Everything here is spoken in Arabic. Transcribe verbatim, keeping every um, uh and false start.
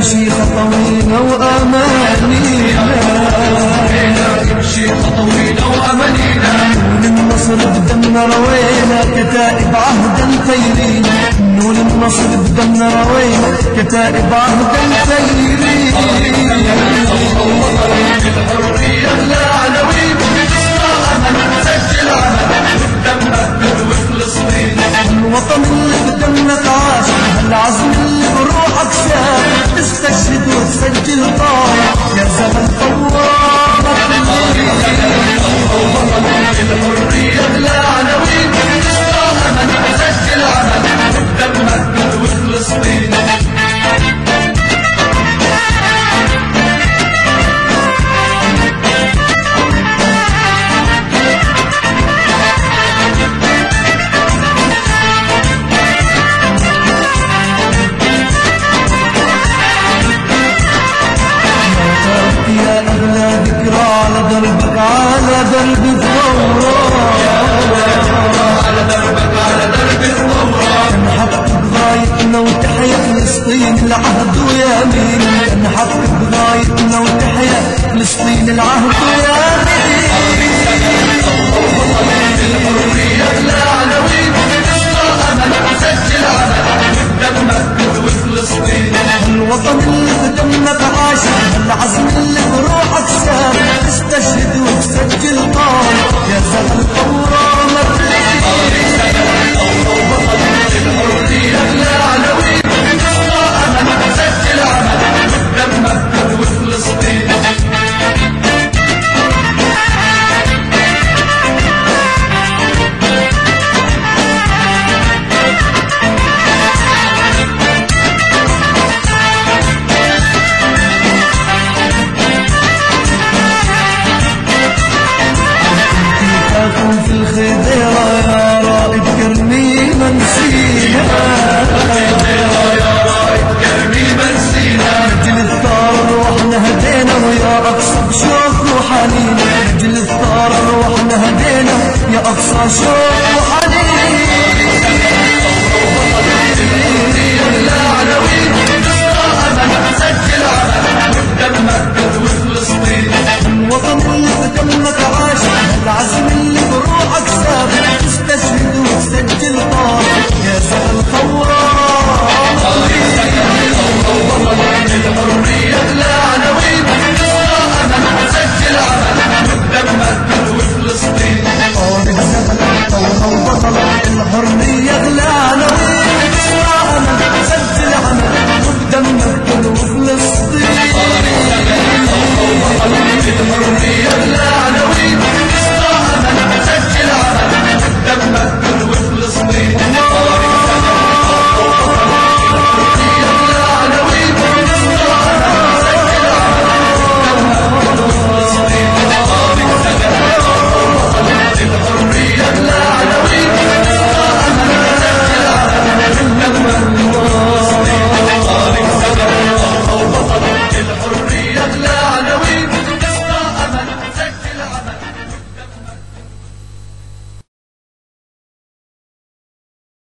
تمشي خطوينا وأمانينا، تمشي خطوينا وأمانينا. نور النصر بدمنا روينا كتائب عهدا ثيرين، نور النصر بدمنا روينا كتائب عهدا ثيرين. الحرية العناوين سجل عمل بدمنا وفلسطين. الوطن اللي بدمنا تعاش، العزم اللي بروحك شاف، تستشهد وتسجل طايع يا زمن ثوار. الحرية العناوين سجل عمل بدمنا وفلسطين. يا أغلى ذكرى على دربك على درب الثورة، على دربك على درب الثورة. نحقق غايتنا وتحيا فلسطين العهد ويمين، نحقق غايتنا وتحيا فلسطين العهد ويمين. الحرية العناوين سجل عمل بدمك وفلسطين. الوطن اللي بدمنا بعاش، العزم اللي بروحك سام، تستشهد وتسجل قال يا زمن ثورة مرتين. الحرية العناوين سجل عمل بدمك وفلسطين. في الخديرة يا رائد كرمي منسينا، يا رائد كرمي منسينا. نجل الثار روحنا هدينا ويا أقصى بشوق وحنين، نجل الثار روحنا هدينا يا أقصى شوق